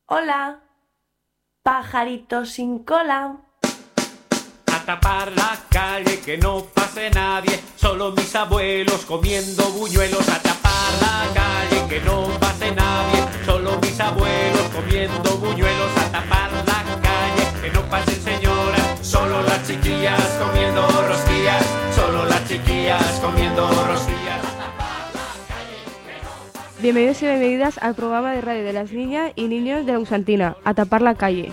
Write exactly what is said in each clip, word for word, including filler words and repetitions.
Hola, pajarito sin cola. A tapar la calle, que no pase nadie, solo mis abuelos comiendo buñuelos. A tapar la calle, que no pase nadie, solo mis abuelos comiendo buñuelos. A tapar la calle, que no pasen señoras, solo las chiquillas comiendo rosquillas, solo las chiquillas comiendo rosquillas. Bienvenidos y bienvenidas al programa de radio de las niñas y niños de la Gusantina, A Tapar la Calle.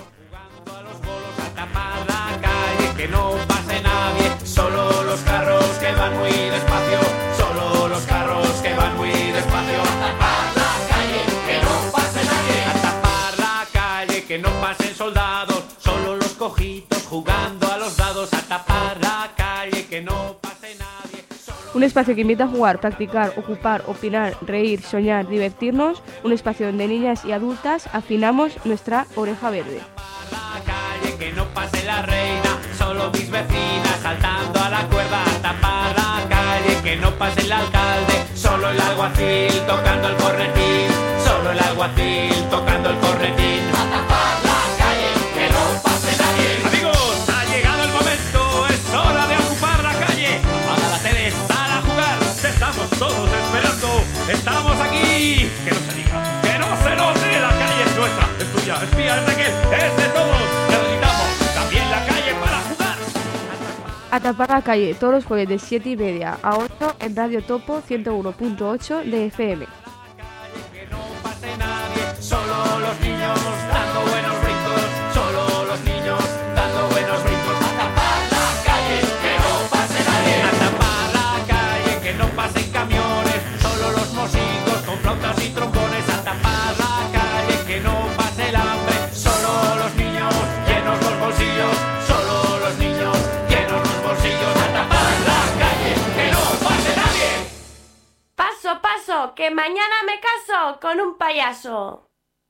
Que no pase nadie, solo los carros que van muy despacio, solo los carros que van muy despacio. A tapar la calle, que no pase nadie. A tapar la calle, que no pasen soldados, solo los cojitos jugando a los dados. A tapar la calle, que no pase nadie. Un espacio que invita a jugar, practicar, ocupar, opinar, reír, soñar, divertirnos. Un espacio donde niñas y adultas afinamos nuestra oreja verde. A tapar la calle, que no pase la reina, solo mis vecinas saltando a la cuerda. A tapar la calle, que no pase el alcalde, solo el alguacil tocando el cornetín, solo el alguacil tocando el cornetín. A tapar la calle, que no pase nadie. Amigos, ha llegado el momento, es hora de ocupar la calle. Apaga la tele, sal a jugar, te estamos todos esperando. Estamos aquí, que no se diga, que no se note, la calle es nuestra, es tuya, es mía, es de aquel, es de todos. Necesitamos también la calle para jugar. A Tapar la Calle, todos los jueves de siete y media a ocho en Radio Topo ciento uno punto ocho de F M. Que no pase nadie, solo los niños dando buenos brincos, solo los niños dando buenos brincos. A tapar la calle, que no pase nadie. A tapar la calle, que no pasen camiones, solo los mosicos con flautas y trombones. A tapar la calle, que no pase el hambre, solo los niños llenos los bolsillos, solo los niños llenos los bolsillos. A tapar la calle, que no pase nadie. Paso, paso, que mañana me caso con un payaso.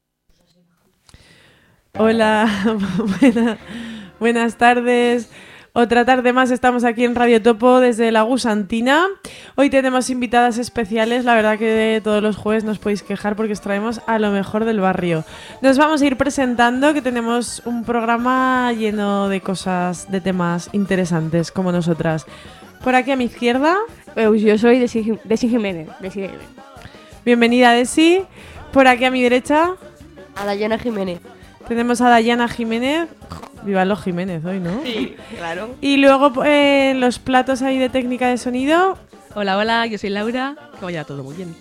Hola, buena- buenas tardes. Otra tarde más estamos aquí en Radio Topo desde la Gusantina. Hoy tenemos invitadas especiales. La verdad que todos los jueves nos podéis quejar porque os traemos a lo mejor del barrio. Nos vamos a ir presentando, que tenemos un programa lleno de cosas, de temas interesantes como nosotras. Por aquí a mi izquierda, Pues yo soy Desi, Desi Jiménez. Desi Jiménez. bienvenida Desi. Por aquí a mi derecha A Dayana Jiménez. tenemos a Dayana Jiménez. Viva los Jiménez hoy, ¿no? Sí, claro. Y luego eh, los platos ahí de técnica de sonido. Hola, hola, yo soy Laura, que vaya todo muy bien.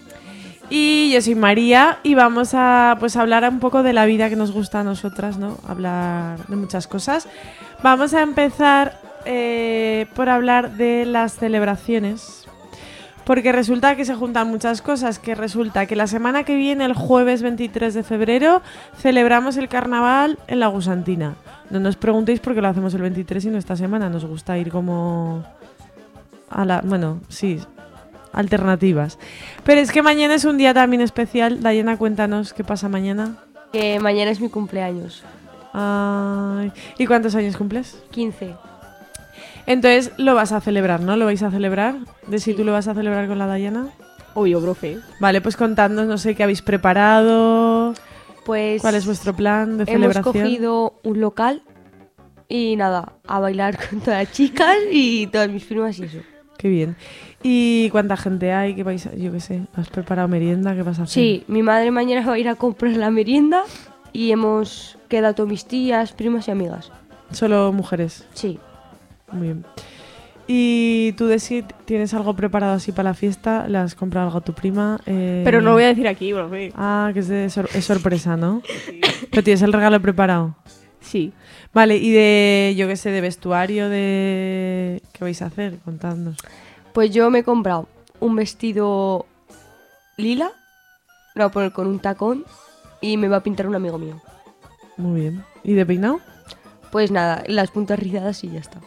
Y yo soy María y vamos a pues hablar un poco de la vida que nos gusta a nosotras, ¿no? Hablar de muchas cosas. Vamos a empezar eh, por hablar de las celebraciones. Porque resulta que se juntan muchas cosas, que resulta que la semana que viene, el jueves veintitrés de febrero, celebramos el carnaval en la Gusantina. No nos preguntéis por qué lo hacemos el veintitrés y no esta semana, nos gusta ir como a la, bueno, sí, alternativas. Pero es que mañana es un día también especial. Dayana, cuéntanos qué pasa mañana. Que mañana es mi cumpleaños. Ay, ¿y cuántos años cumples? quince. Entonces lo vas a celebrar, ¿no? ¿Lo vais a celebrar? ¿De si Sí. tú lo vas a celebrar con la Dayana? Obvio, profe. Vale, pues contadnos, no sé, qué habéis preparado, Pues cuál es vuestro plan de hemos celebración. cogido un local y nada, a bailar con todas las chicas y todas mis primas y eso. Qué bien. ¿Y cuánta gente hay? ¿Qué vais a, yo qué sé, has preparado merienda? ¿Qué vas a hacer? Sí, mi madre mañana va a ir a comprar la merienda y hemos quedado todas mis tías, primas y amigas. Solo mujeres. Sí. Muy bien. ¿Y tú, Desi, tienes algo preparado así para la fiesta? ¿Le has comprado algo a tu prima? Eh... Pero no lo voy a decir aquí, profe. Ah, que es, de sor- es sorpresa, ¿no? ¿Pero tienes el regalo preparado? Sí. Vale, y de, yo qué sé, de vestuario, de... ¿Qué vais a hacer? Contadnos. Pues yo me he comprado un vestido lila, lo voy a poner con un tacón y me va a pintar un amigo mío. Muy bien. ¿Y de peinado? Pues nada, las puntas rizadas y ya está.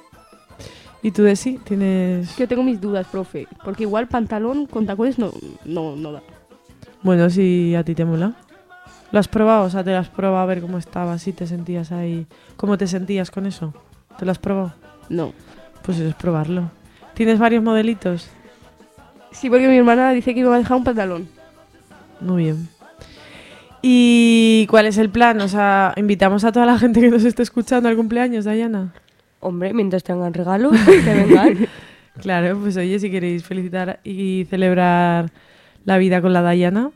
¿Y tú, Desi, tienes...? Yo tengo mis dudas, profe, porque igual pantalón con tacones no, no, no da. Bueno, si a ti te mola. ¿Lo has probado? O sea, ¿te lo has probado a ver cómo estaba? Si te sentías ahí... ¿Cómo te sentías con eso? ¿Te lo has probado? No. Pues eso es probarlo. ¿Tienes varios modelitos? Sí, porque mi hermana dice que me va a dejar un pantalón. Muy bien. ¿Y cuál es el plan? O sea, invitamos a toda la gente que nos esté escuchando al cumpleaños, Dayana. Hombre, mientras tengan regalos, que vengan. Claro, pues oye, si queréis felicitar y celebrar la vida con la Dayana.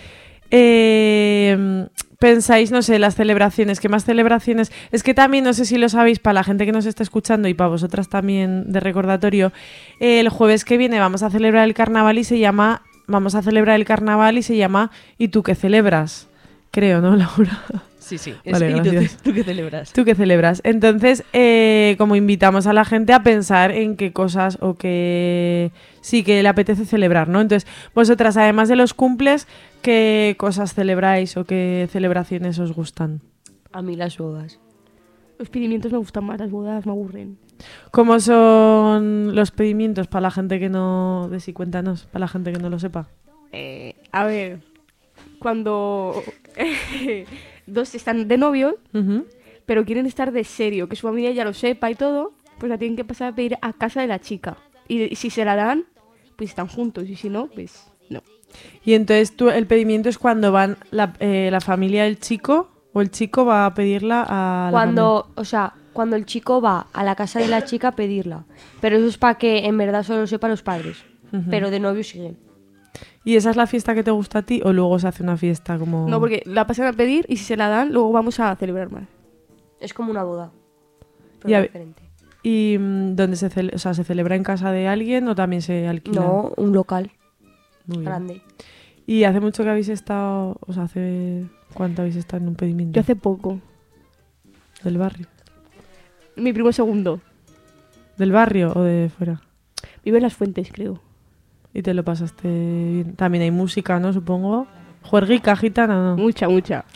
Eh, pensáis, no sé, las celebraciones, ¿qué más celebraciones? Es que también, no sé si lo sabéis, para la gente que nos está escuchando y para vosotras también de recordatorio, eh, el jueves que viene vamos a celebrar el carnaval y se llama, vamos a celebrar el carnaval y se llama ¿Y tú qué celebras? Creo, ¿no, Laura? Sí, sí. Vale, ¿Y tú, gracias. tú qué celebras? ¿Tú qué celebras? Entonces, eh, como invitamos a la gente a pensar en qué cosas o qué sí que le apetece celebrar, ¿no? Entonces, vosotras, además de los cumples, ¿qué cosas celebráis o qué celebraciones os gustan? A mí las bodas. Los pedimientos me gustan más, las bodas me aburren. ¿Cómo son los pedimientos para la gente que no... De sí, cuéntanos, para la gente que no lo sepa. Eh, a ver, cuando dos están de novio, Ujú. pero quieren estar de serio, que su familia ya lo sepa y todo, pues la tienen que pasar a pedir a casa de la chica. Y, y si se la dan, pues están juntos, y si no, pues no. Y entonces tú, el pedimiento es cuando van la, eh, la familia del chico o el chico va a pedirla a la Cuando, o sea, cuando el chico va a la casa de la chica a pedirla. Pero eso es para que en verdad solo lo sepan los padres. Ujú. Pero de novio siguen. ¿Y esa es la fiesta que te gusta a ti o luego se hace una fiesta como...? No, porque la pasan a pedir y si se la dan, luego vamos a celebrar más. Es como una boda. Pero Ya- diferente. ¿Y mm, dónde se, cele- o sea, se celebra en casa de alguien o también se alquila? No, un local Muy bien. grande. ¿Y hace mucho que habéis estado, o sea, hace cuánto habéis estado en un pedimiento Yo hace poco. del barrio? Mi primo segundo. ¿Del barrio o de fuera? Vive en Las Fuentes, creo. Y te lo pasaste bien. También hay música, ¿no? Supongo. Juerguica, gitana, ¿no? Mucha, mucha.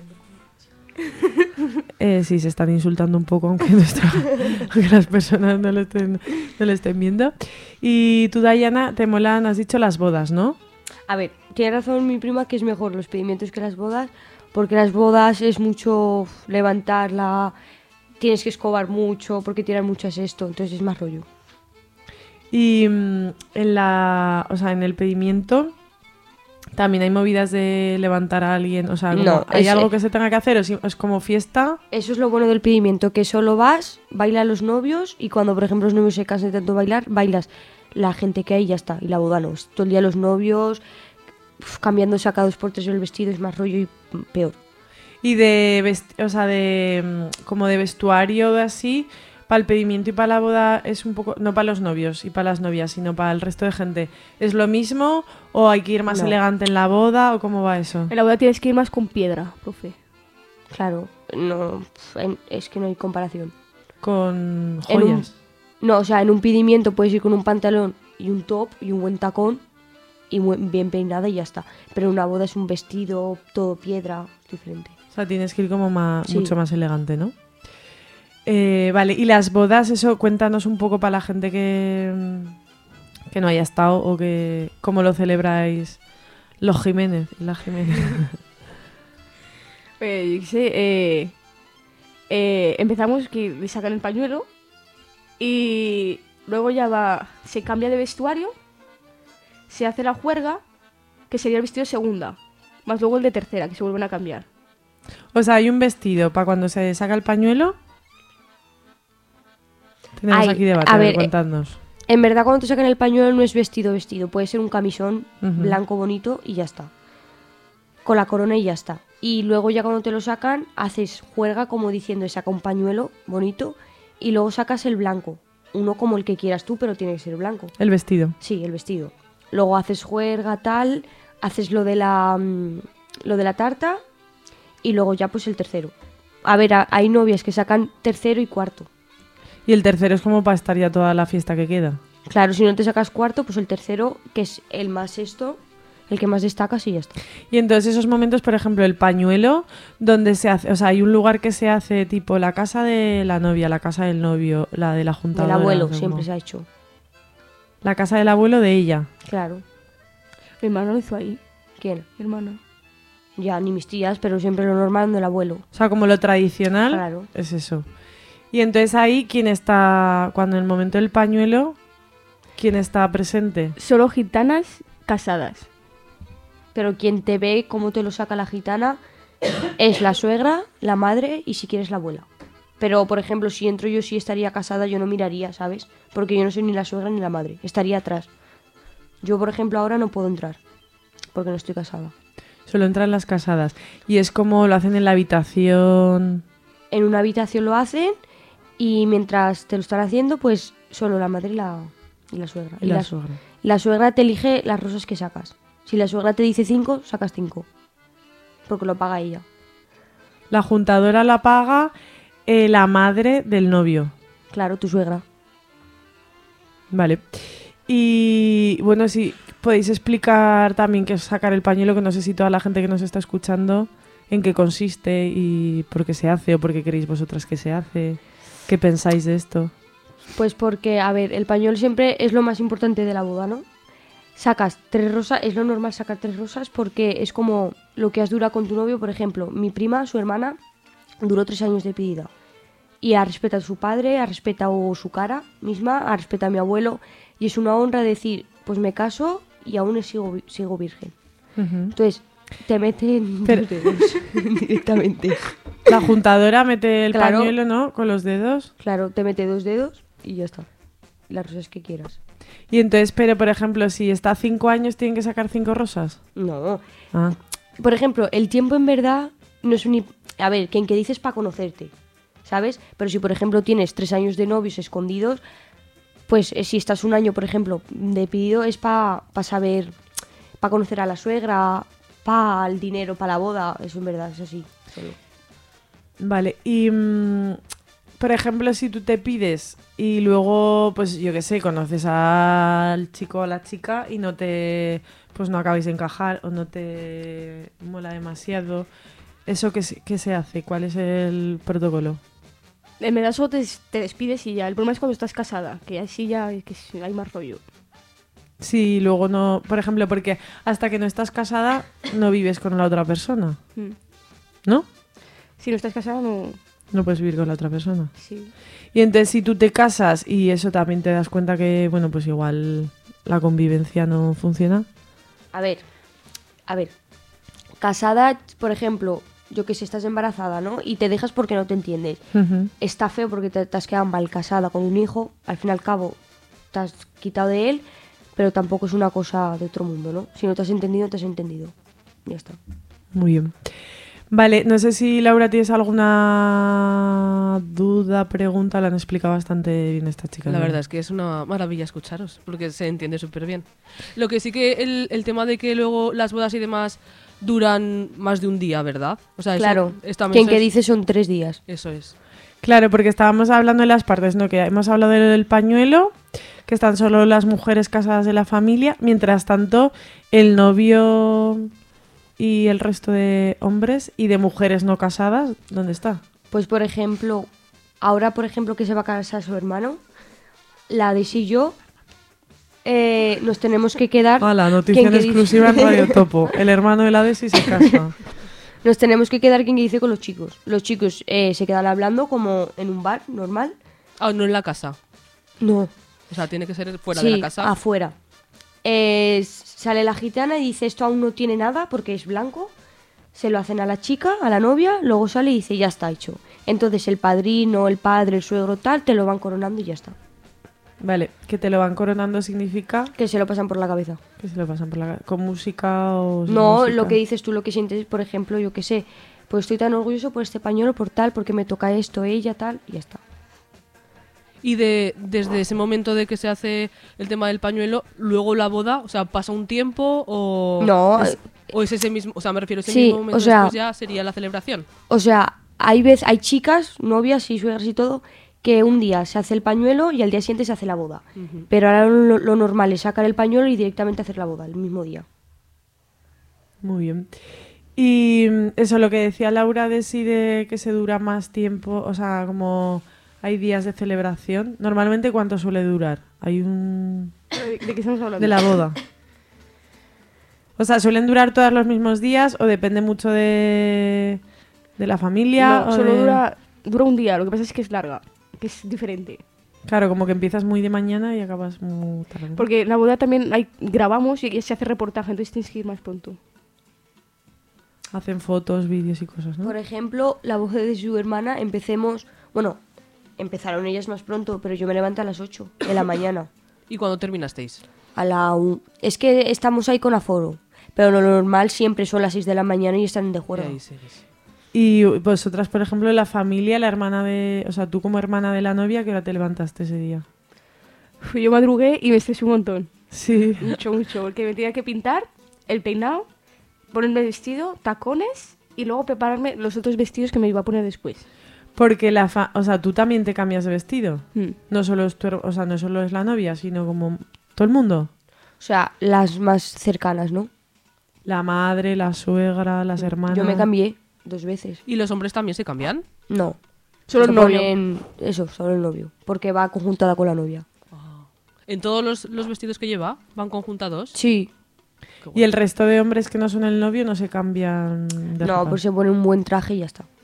Eh, sí, se están insultando un poco, aunque, nuestra, aunque las personas no lo, estén, no lo estén viendo. Y tú, Dayana, te molan, has dicho, las bodas, ¿no? A ver, tiene razón mi prima que es mejor los pedimientos que las bodas. Porque las bodas es mucho uf, levantarla, tienes que escobar mucho, porque tiran muchas esto, entonces es más rollo. Y mm, en la, o sea, en el pedimiento también hay movidas de levantar a alguien, o sea, como, No, ¿hay es- algo que se tenga que hacer o si- es como fiesta? Eso es lo bueno del pedimiento, que solo vas, bailan los novios y cuando, por ejemplo, los novios se cansan de tanto bailar, bailas la gente que hay y ya está. Y la boda no, es todo el día los novios, uf, cambiando sacados por tres el vestido, es más rollo y mm, peor. Y de, vest- o sea, de mm, como de vestuario de así, para el pedimiento y para la boda es un poco, no para los novios y para las novias, sino para el resto de gente. ¿Es lo mismo o hay que ir más No. elegante en la boda o cómo va eso? En la boda tienes que ir más con piedra, profe. Claro, no, uf, en- es que no hay comparación. Con En un- joyas. No, o sea, en un pedimiento puedes ir con un pantalón y un top y un buen tacón y buen- bien peinada y ya está. Pero en una boda es un vestido, todo piedra, diferente. O sea, tienes que ir como más, Sí. mucho más elegante, ¿no? Eh, vale, y las bodas, eso, cuéntanos un poco para la gente que, mm, que no haya estado o que cómo lo celebráis los Jiménez y la Jiménez. Eh, yo qué sé, eh, eh, empezamos que le sacan el pañuelo y luego ya va, se cambia de vestuario, se hace la juerga, que sería el vestido de segunda, más luego el de tercera, que se vuelven a cambiar. O sea, hay un vestido para cuando se saca el pañuelo. Tenemos Ay, aquí debate, a a ver, ver, eh, contadnos. En verdad, cuando te sacan el pañuelo no es vestido, vestido. Puede ser un camisón Ujú. blanco bonito y ya está. Con la corona y ya está. Y luego ya cuando te lo sacan, haces juerga como diciendo, saca un pañuelo bonito y luego sacas el blanco. Uno como el que quieras tú, pero tiene que ser blanco. El vestido. Sí, el vestido. Luego haces juerga, tal, haces lo de la mm, lo de la tarta y luego ya pues el tercero. A ver, a- hay novias que sacan tercero y cuarto. Y el tercero es como para estar ya toda la fiesta que queda. Claro, si no te sacas cuarto, pues el tercero, que es el más esto, el que más destacas y ya está. Y entonces esos momentos, por ejemplo, el pañuelo, donde se hace, o sea, hay un lugar que se hace tipo la casa de la novia, la casa del novio, la de la junta. Del abuelo siempre se ha hecho. La casa del abuelo de ella. Claro. Mi hermano lo hizo ahí, ¿Quién? mi hermana. Ya, ni mis tías, pero siempre lo normal del abuelo. O sea, como lo tradicional Claro. es eso. Y entonces ahí, ¿quién está, cuando en el momento del pañuelo, quién está presente? Solo gitanas casadas. pero quien te ve cómo te lo saca la gitana es la suegra, la madre y si quieres la abuela. Pero, por ejemplo, si entro yo, si estaría casada, yo no miraría, ¿sabes? Porque yo no soy ni la suegra ni la madre, estaría atrás. Yo, por ejemplo, ahora no puedo entrar, porque no estoy casada. Solo entran las casadas. Y es como lo hacen en la habitación. En una habitación lo hacen y mientras te lo están haciendo, pues solo la madre y la, y la suegra. Y la suegra. La suegra te elige las rosas que sacas. Si la suegra te dice cinco, sacas cinco. Porque lo paga ella. La juntadora la paga eh, la madre del novio. Claro, tu suegra. Vale. Y bueno, si podéis explicar también qué es sacar el pañuelo, que no sé si toda la gente que nos está escuchando, en qué consiste y por qué se hace o por qué queréis vosotras que se hace. ¿Qué pensáis de esto? Pues porque, a ver, el pañuelo siempre es lo más importante de la boda, ¿no? Sacas tres rosas, es lo normal sacar tres rosas porque es como lo que has durado con tu novio. Por ejemplo, mi prima, su hermana, duró tres años de pedida. Y ha respetado a su padre, ha respetado su cara misma, ha respetado a mi abuelo. Y es una honra decir, pues me caso y aún sigo, sigo virgen. Uh-huh. Entonces, te meten Pero- los dedos directamente. La juntadora mete el Claro. pañuelo, ¿no? Con los dedos. Claro, te mete dos dedos y ya está. Las rosas que quieras. Y entonces, pero por ejemplo, si está cinco años, ¿tienen que sacar cinco rosas? No. Ah, Por ejemplo, el tiempo en verdad no es un... hip- A ver, quien que dices para conocerte, ¿sabes? Pero si, por ejemplo, tienes tres años de novios escondidos, pues eh, si estás un año, por ejemplo, de pedido, es para saber, para conocer a la suegra, para el dinero, para la boda. Eso en verdad es así. Solo. vale. Y, mm, por ejemplo, si tú te pides y luego, pues yo qué sé, conoces al chico o a la chica y no te, pues no acabáis de encajar o no te mola demasiado, ¿eso qué, se- qué se hace? ¿Cuál es el protocolo? En verdad solo te, te despides y ya. El problema es cuando estás casada, que así ya que hay más rollo. Sí, luego no, por ejemplo, porque hasta que no estás casada no vives con la otra persona, Mm. ¿no? Si no estás casada, no... No puedes vivir con la otra persona. Sí. Y entonces si tú te casas y eso también te das cuenta que, bueno, pues igual la convivencia no funciona. A ver, a ver. Casada, por ejemplo, yo que sé, estás embarazada, ¿no? Y te dejas porque no te entiendes. Ujú. Está feo porque te, te has quedado mal casada con un hijo, al fin y al cabo te has quitado de él, pero tampoco es una cosa de otro mundo, ¿no? Si no te has entendido, te has entendido. Ya está. Muy bien. Vale, no sé si Laura tienes alguna duda, pregunta, la han explicado bastante bien esta chica. La ¿no? verdad es que es una maravilla escucharos, porque se entiende súper bien. Lo que sí que el, el tema de que luego las bodas y demás duran más de un día, ¿verdad? O sea, eso- Claro, esta quien mesa que es- dice son tres días. Eso es. Claro, porque estábamos hablando de las partes, ¿no? Que hemos hablado del pañuelo, que están solo las mujeres casadas de la familia, mientras tanto el novio y el resto de hombres y de mujeres no casadas, ¿dónde está? Pues por ejemplo, ahora por ejemplo que se va a casar su hermano, la de sí y yo eh, nos tenemos que quedar... Ah, la noticia ¿quién en que exclusiva en dice? Radio Topo. El hermano de la Desi se casa. Nos tenemos que quedar quien que dice con los chicos. Los chicos eh, se quedan hablando como en un bar normal. Ah, no en la casa. No. O sea, tiene que ser fuera sí, de la casa. afuera. Eh, sale la gitana y dice esto aún no tiene nada porque es blanco. Se lo hacen a la chica, a la novia, luego sale y dice ya está hecho. Entonces el padrino, el padre, el suegro tal, te lo van coronando y ya está. Vale, que te lo van coronando significa Que se lo pasan por la cabeza. que se lo pasan por la ca- con música o sin No, música. lo que dices tú, lo que sientes, por ejemplo, yo que sé, pues estoy tan orgulloso por este pañuelo, por tal, porque me toca esto, ella, tal, y ya está. Y de, desde ese momento de que se hace el tema del pañuelo, luego la boda, o sea, ¿pasa un tiempo o...? No, es, o es ese mismo, o sea, me refiero a ese sí, mismo momento o sea- después ya sería la celebración. O sea, hay veces, hay chicas, novias y suegras y todo, que un día se hace el pañuelo y al día siguiente se hace la boda. Ujú. Pero ahora lo, lo normal es sacar el pañuelo y directamente hacer la boda el mismo día. Muy bien. Y mm, eso, lo que decía Laura de si de que se dura más tiempo, o sea, como hay días de celebración. Normalmente, ¿cuánto suele durar? Hay un... ¿De, de qué estamos hablando? de la boda. O sea, ¿suelen durar todos los mismos días o depende mucho de, de la familia? No, o solo de- dura, dura un día, lo que pasa es que es larga, que es diferente. Claro, como que empiezas muy de mañana y acabas muy tarde. Porque en la boda también hay, grabamos y se hace reportaje, entonces tienes que ir más pronto. Hacen fotos, vídeos y cosas, ¿no? Por ejemplo, la boda de su hermana, empecemos... Bueno, empezaron ellas más pronto, pero yo me levanto a las ocho de la mañana. ¿Y cuándo terminasteis? A la un... Es que estamos ahí con aforo, pero lo normal siempre son las seis de la mañana y están de Y juerga. ahí seguís. Y vosotras, por ejemplo, en la familia, la hermana de... O sea, tú como hermana de la novia, ¿qué hora te levantaste ese día? Uf, yo madrugué y me estresé un montón. Sí. Mucho, mucho. Porque me tenía que pintar el peinado, ponerme el vestido, tacones y luego prepararme los otros vestidos que me iba a poner después. Porque la fa... O sea, tú también te cambias de vestido. Mm. No solo es tu her- o sea, no solo es la novia, sino como todo el mundo. O sea, las más cercanas, ¿no? La madre, la suegra, las hermanas. Yo me cambié dos veces. ¿Y los hombres también se cambian? No. Solo Se el novio. ponen- Eso, solo el novio. Porque va conjuntada con la novia. ¿En todos los, los vestidos que lleva van conjuntados? Sí. Qué Y guay. el resto de hombres que no son el novio no se cambian de No, ropa. pues se pone un buen traje y ya está.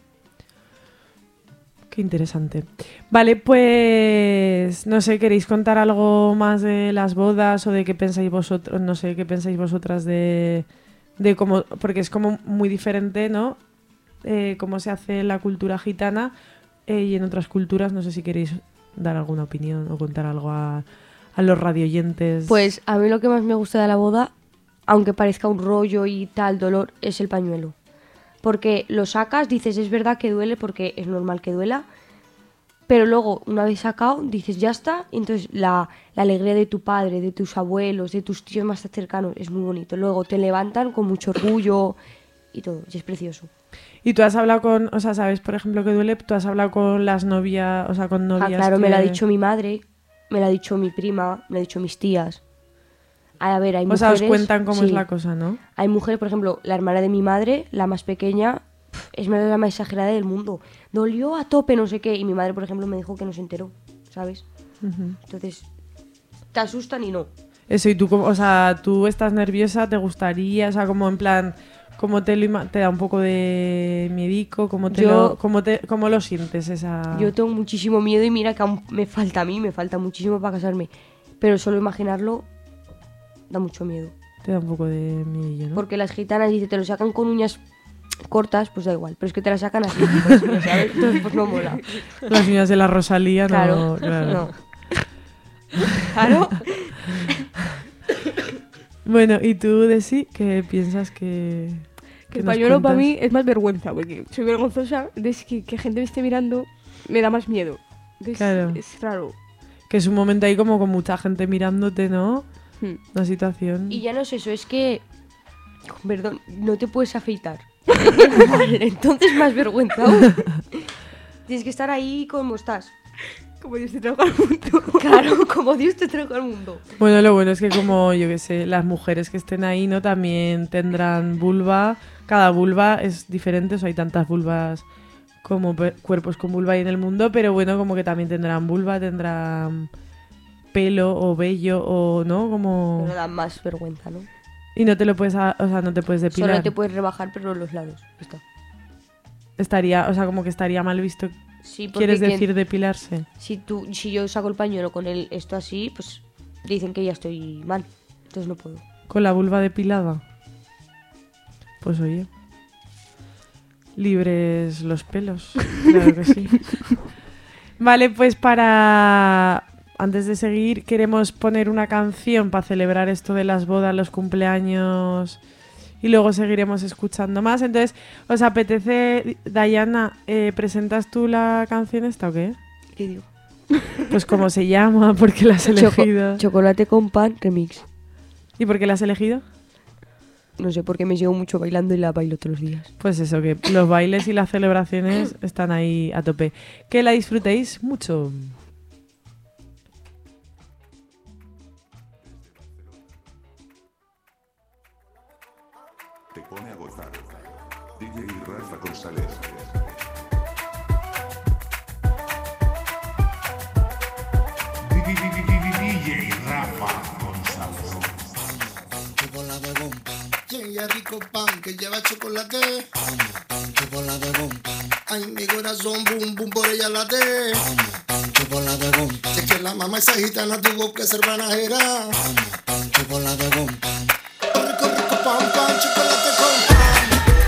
Qué interesante. Vale, pues no sé, ¿queréis contar algo más de las bodas o de qué pensáis vosotros? No sé, ¿qué pensáis vosotras de, de cómo, porque es como muy diferente, ¿no? Eh, cómo se hace en la cultura gitana eh, y en otras culturas. No sé si queréis dar alguna opinión o contar algo a, a los radioyentes. Pues a mí lo que más me gusta de la boda, aunque parezca un rollo y tal dolor, es el pañuelo. Porque lo sacas, dices, es verdad que duele porque es normal que duela, pero luego, una vez sacado, dices, ya está, y entonces la, la alegría de tu padre, de tus abuelos, de tus tíos más cercanos, es muy bonito. Luego te levantan con mucho orgullo y todo, y es precioso. Y tú has hablado con, o sea, ¿sabes, por ejemplo, que duele? Tú has hablado con las novias, o sea, con novias Ah, claro, me que- lo ha dicho mi madre, me lo ha dicho mi prima, me lo ha dicho mis tías. A ver, hay O sea, mujeres... os cuentan cómo es sí. la cosa, ¿no? Hay mujeres, por ejemplo, la hermana de mi madre, la más pequeña, pf, es la más exagerada del mundo. Dolió a tope, no sé qué. Y mi madre, por ejemplo, me dijo que no se enteró, ¿sabes? Ujú. Entonces, te asustan y no. Eso, y tú, como- o sea, tú estás nerviosa, ¿te gustaría? O sea, como en plan, ¿cómo te, lo ima- te da un poco de miedico? ¿Cómo, te Yo- lo, cómo, te, ¿Cómo lo sientes esa...? Yo tengo muchísimo miedo y mira que aún me falta a mí, me falta muchísimo para casarme. Pero solo imaginarlo da mucho miedo. Te da un poco de miedillo, ¿no? Porque las gitanas, dice, te lo sacan con uñas cortas, pues da igual. Pero es que te las sacan así, pues, ¿no sabes? Entonces, pues no mola. Las niñas de la Rosalía, Claro, no... Claro. no. Claro. Bueno, ¿y tú, Desi, qué piensas que...? Que el nos pañuelo para cuentas? mí es más vergüenza, porque soy vergonzosa, entonces que, que gente me esté mirando me da más miedo. Entonces, Claro. es raro. Que es un momento ahí como con mucha gente mirándote, ¿no? Hmm. La situación... Y ya no es eso, es que... Perdón, no te puedes afeitar. Vale, entonces más vergüenza aún. Tienes que estar ahí como estás. Como Dios te trajo al mundo. Claro, como Dios te trajo al mundo. Bueno, lo bueno es que como, yo qué sé, las mujeres que estén ahí, ¿no? También tendrán vulva. Cada vulva es diferente, o sea, hay tantas vulvas como pe- cuerpos con vulva hay en el mundo, pero bueno, como que también tendrán vulva, tendrán pelo o vello o, ¿no? Como... Pero da más vergüenza, ¿no? Y no te lo puedes, a- o sea, no te puedes depilar. Solo te puedes rebajar, pero los lados. Ya está. Estaría, o sea, como que estaría mal visto. Sí, porque ¿Quieres que- decir depilarse? si, tú, si yo saco el pañuelo con el, esto así, pues dicen que ya estoy mal. Entonces no puedo. ¿Con la vulva depilada? Pues oye. Libres los pelos. Claro que sí. Vale, pues para... Antes de seguir, queremos poner una canción para celebrar esto de las bodas, los cumpleaños... Y luego seguiremos escuchando más. Entonces, ¿os apetece, Diana, eh, presentas tú la canción esta o qué? ¿Qué digo? Pues cómo se llama, por qué la has Choco- elegido. chocolate con pan remix. ¿Y por qué la has elegido? No sé, porque me llevo mucho bailando y la bailo todos los días. Pues eso, que los bailes y las celebraciones están ahí a tope. Que la disfrutéis mucho. Te pone a gozar. D J Rafa González. D J Rafa González. Pan, chocolate con pan. Llega rico pan que lleva chocolate. Vamos, pan, chocolate con pan. Ay, mi corazón, boom, boom, por ella late. Vamos, pan, chocolate con pan. Si es que la mamá esa gitana tuvo que ser banajera. Vamos, pan, chocolate con pan. Rico, rico, pan, pan, chocolate con pan.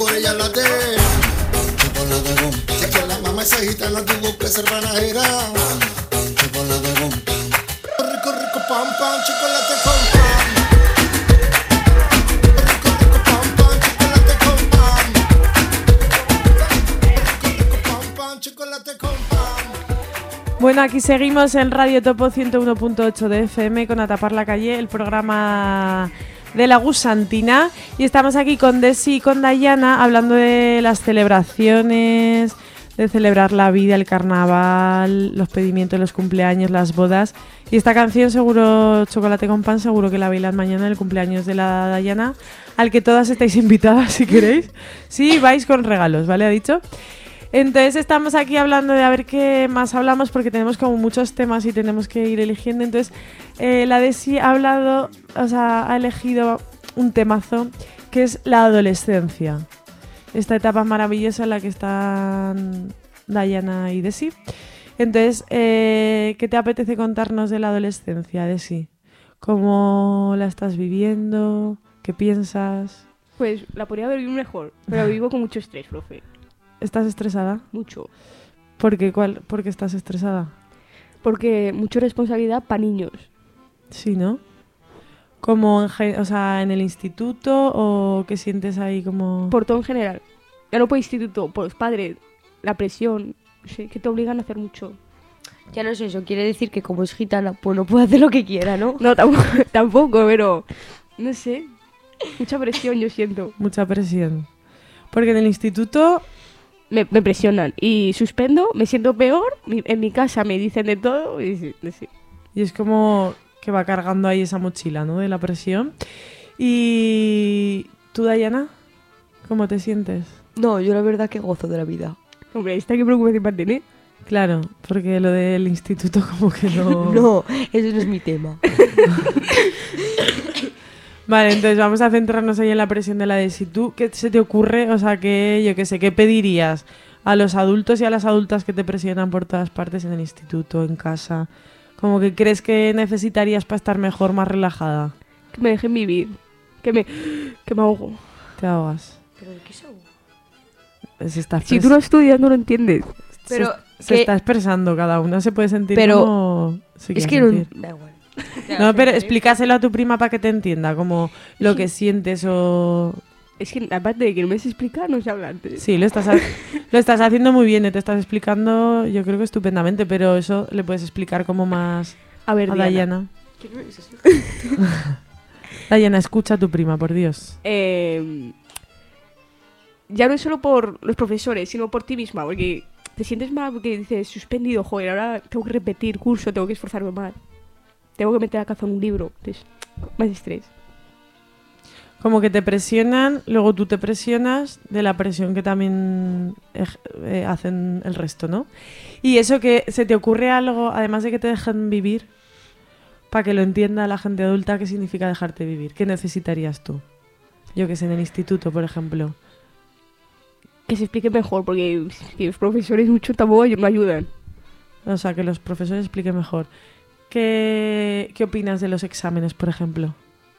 por ella late. Chocolate con pan. Es que la mamá esa gitana tuvo que ser banajera. Chocolate con pan. Rico, rico, pan, pan, chocolate con pan. Rico, rico, pan, pan, chocolate con pan. Rico, rico, pan, pan, chocolate con pan. Bueno, aquí seguimos en Radio Topo ciento uno punto ocho de F M con A Tapar la Calle, el programa de la Gusantina, y estamos aquí con Desi y con Dayana hablando de las celebraciones, de celebrar la vida, el carnaval, los pedimientos, los cumpleaños, las bodas. Y esta canción, seguro, Chocolate con Pan, seguro que la bailan mañana en el cumpleaños de la Dayana, al que todas estáis invitadas si queréis. Sí, vais con regalos, ¿vale? Ha dicho. Entonces estamos aquí hablando de a ver qué más hablamos, porque tenemos como muchos temas y tenemos que ir eligiendo. Entonces eh, la Desi ha hablado, o sea, ha elegido un temazo que es la adolescencia. Esta etapa maravillosa en la que están Dayana y Desi. Entonces, eh, ¿qué te apetece contarnos de la adolescencia, Desi? ¿Cómo la estás viviendo? ¿Qué piensas? Pues la podría haber vivido mejor, pero vivo con mucho estrés, profe. ¿Estás estresada? Mucho. ¿Por qué? ¿Cuál? ¿Por qué estás estresada? Porque mucha responsabilidad para niños. Sí, ¿no? ¿Como en, ge- o sea, en el instituto o qué sientes ahí como...? Por todo en general. Ya no por instituto, por los padres, la presión, no sé, que te obligan a hacer mucho. Ya no es eso, quiere decir que como es gitana, pues no puede hacer lo que quiera, ¿no? No, tampoco, tampoco, pero no sé. Mucha presión yo siento. Mucha presión. Porque en el instituto... Me, me presionan y suspendo, me siento peor, mi- en mi casa me dicen de todo y sí, sí. Y es como que va cargando ahí esa mochila, ¿no? De la presión. Y... ¿Tú, Dayana? ¿Cómo te sientes? No, yo la verdad que gozo de la vida. Hombre, esta que preocupación para tener. Claro, porque lo del instituto como que no... No, eso no es mi tema. Vale, entonces vamos a centrarnos ahí en la presión de la de si tú, ¿qué se te ocurre? O sea, que yo qué sé, ¿qué pedirías a los adultos y a las adultas que te presionan por todas partes en el instituto, en casa? Como que crees que necesitarías para estar mejor, más relajada. Que me dejen vivir, que me, que me ahogo. Te ahogas. ¿Pero de qué es algo? Se está, Si tú no estudias no lo entiendes. Pero se, se que- está expresando, cada una se puede sentir Pero como se Es quiera que no... sentir. Da igual. No, pero explícaselo a tu prima para que te entienda, como lo que sientes o... Es que aparte de que no me sé explicar, no sé hablar antes. Sí, lo estás, ha- lo estás haciendo muy bien, y te estás explicando, yo creo que estupendamente, pero eso le puedes explicar como más A ver, a Diana. Dayana. Dayana, escucha a tu prima, por Dios. Eh, ya no es solo por los profesores, sino por ti misma, porque te sientes mal porque dices, suspendido, joder, ahora tengo que repetir curso, tengo que esforzarme más. Tengo que meter la cabeza en un libro. Entonces, más estrés. Como que te presionan, luego tú te presionas de la presión que también ej- eh, hacen el resto, ¿no? Y eso, que se te ocurre algo, además de que te dejen vivir, para que lo entienda la gente adulta, ¿qué significa dejarte vivir? ¿Qué necesitarías tú? Yo que sé, en el instituto, por ejemplo. Que se explique mejor, porque que los profesores mucho tampoco no ayudan. O sea, que los profesores expliquen mejor. ¿Qué, qué opinas de los exámenes, por ejemplo?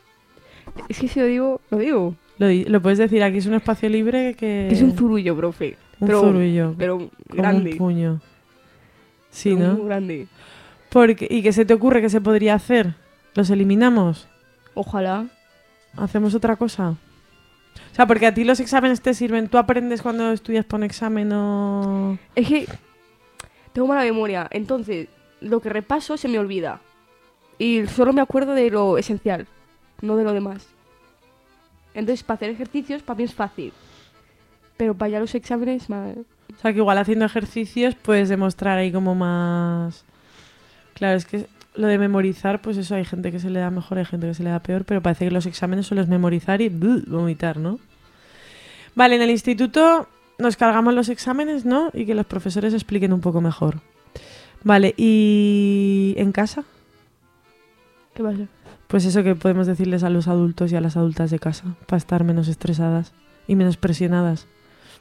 Es que si lo digo, lo digo. Lo, di- lo puedes decir, aquí es un espacio libre que... Que es un zurullo, profe. Un pero, zurullo, Pero como grande. un puño. Sí, pero ¿no? Muy grande. Porque, ¿y qué se te ocurre que se podría hacer? ¿Los eliminamos? Ojalá. ¿Hacemos otra cosa? O sea, porque a ti los exámenes te sirven. ¿Tú aprendes cuando estudias por un examen o...? Es que tengo mala memoria. Entonces, lo que repaso se me olvida. Y solo me acuerdo de lo esencial, no de lo demás. Entonces, para hacer ejercicios, para mí es fácil. Pero para ya los exámenes, madre. O sea, que igual haciendo ejercicios puedes demostrar ahí como más... Claro, es que lo de memorizar, pues eso, hay gente que se le da mejor, hay gente que se le da peor, pero parece que los exámenes solo es memorizar y ¡buh! Vomitar, ¿no? Vale, en el instituto nos cargamos los exámenes, ¿no? Y que los profesores expliquen un poco mejor. Vale, ¿y en casa? ¿Qué pasa? Pues eso que podemos decirles a los adultos y a las adultas de casa, para estar menos estresadas y menos presionadas.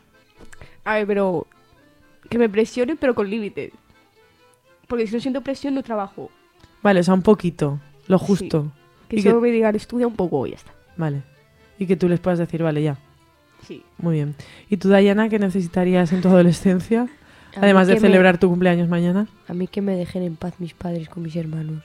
A ver, pero que me presionen, pero con límites. Porque si no siento presión, no trabajo. Vale, o sea, un poquito, lo justo. Que Y solo que- me digan, estudia un poco y ya está. Vale. Y que tú les puedas decir, vale, ya. Sí. Muy bien. ¿Y tú, Dayana, qué necesitarías en tu adolescencia? A Además mí de que me- celebrar tu cumpleaños mañana. A mí que me dejen en paz mis padres con mis hermanos.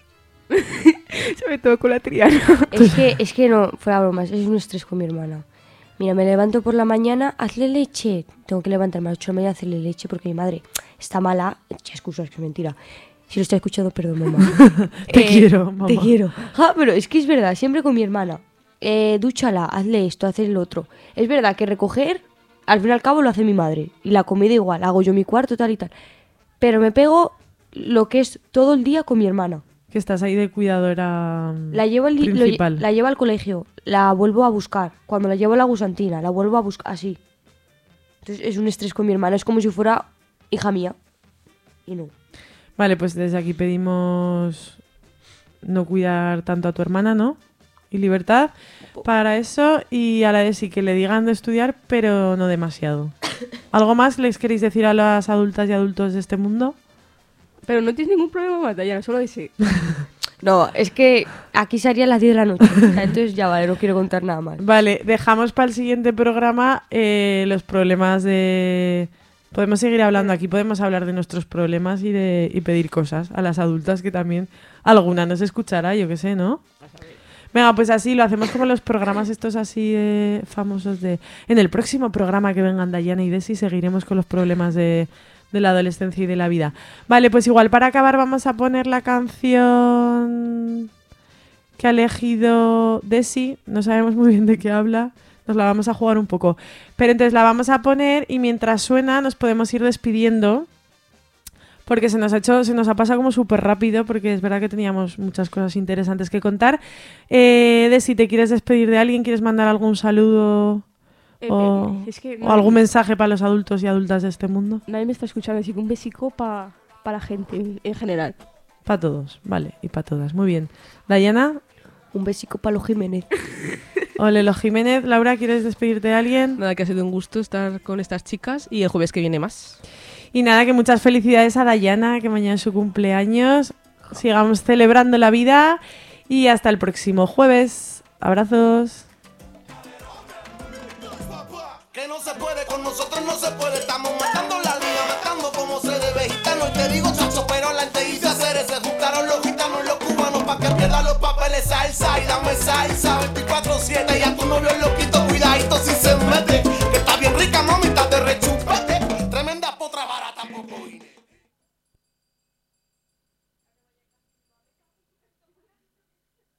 Sobre todo con la Triana. Es que, es que no, fuera bromas, es un estrés con mi hermana. Mira, me levanto por la mañana, hazle leche. Tengo que levantarme a las ocho de la mañana a hacerle leche porque mi madre está mala. Echa excusas, que es mentira. Si lo está escuchando, perdón, mamá. Te Eh, quiero, mamá. Te quiero. Ah, pero es que es verdad, siempre con mi hermana. Eh, dúchala, hazle esto, hazle lo otro. Es verdad que recoger, al fin y al cabo lo hace mi madre. Y la comida igual, hago yo mi cuarto, tal y tal. Pero me pego lo que es todo el día con mi hermana. Que estás ahí de cuidadora mm, La llevo, al, li- lo lle- principal. la llevo al colegio, la vuelvo a buscar. Cuando la llevo a la gusantina, la vuelvo a buscar, así. Entonces es un estrés con mi hermana, es como si fuera hija mía. Y no. Vale, pues desde aquí pedimos no cuidar tanto a tu hermana, ¿no? Y libertad para eso, y a la de sí que le digan de estudiar, pero no demasiado. ¿Algo más les queréis decir a las adultas y adultos de este mundo? Pero no tienes ningún problema más, Dayana, solo ese. No, es que aquí serían las diez de la noche. O sea, entonces ya vale, no quiero contar nada más. Vale, dejamos para el siguiente programa eh, los problemas de... Podemos seguir hablando aquí, podemos hablar de nuestros problemas y de y pedir cosas a las adultas, que también alguna nos escuchará, yo qué sé, ¿no? Venga, pues así lo hacemos como los programas estos así eh, famosos de... En el próximo programa que vengan Dayana y Desi seguiremos con los problemas de, de la adolescencia y de la vida. Vale, pues igual para acabar vamos a poner la canción que ha elegido Desi. No sabemos muy bien de qué habla. Nos la vamos a jugar un poco. Pero entonces la vamos a poner y mientras suena nos podemos ir despidiendo. Porque se nos ha hecho, se nos ha pasado como súper rápido, porque es verdad que teníamos muchas cosas interesantes que contar. Eh, Desi, ¿te quieres despedir de alguien? ¿Quieres mandar algún saludo Eh, o, eh, es que o algún mensaje para los adultos y adultas de este mundo? Nadie me está escuchando, así que un besico para pa la gente en, en general. Para todos, vale, y para todas. Muy bien. Dayana, Un besico para los Jiménez. ole, los Jiménez. Laura, ¿quieres despedirte de alguien? Nada, que ha sido un gusto estar con estas chicas y el jueves que viene más. Y nada, que muchas felicidades a Dayana, que mañana es su cumpleaños. Sigamos celebrando la vida y hasta el próximo jueves. Abrazos. Que no se puede, con nosotros no se puede, estamos matando.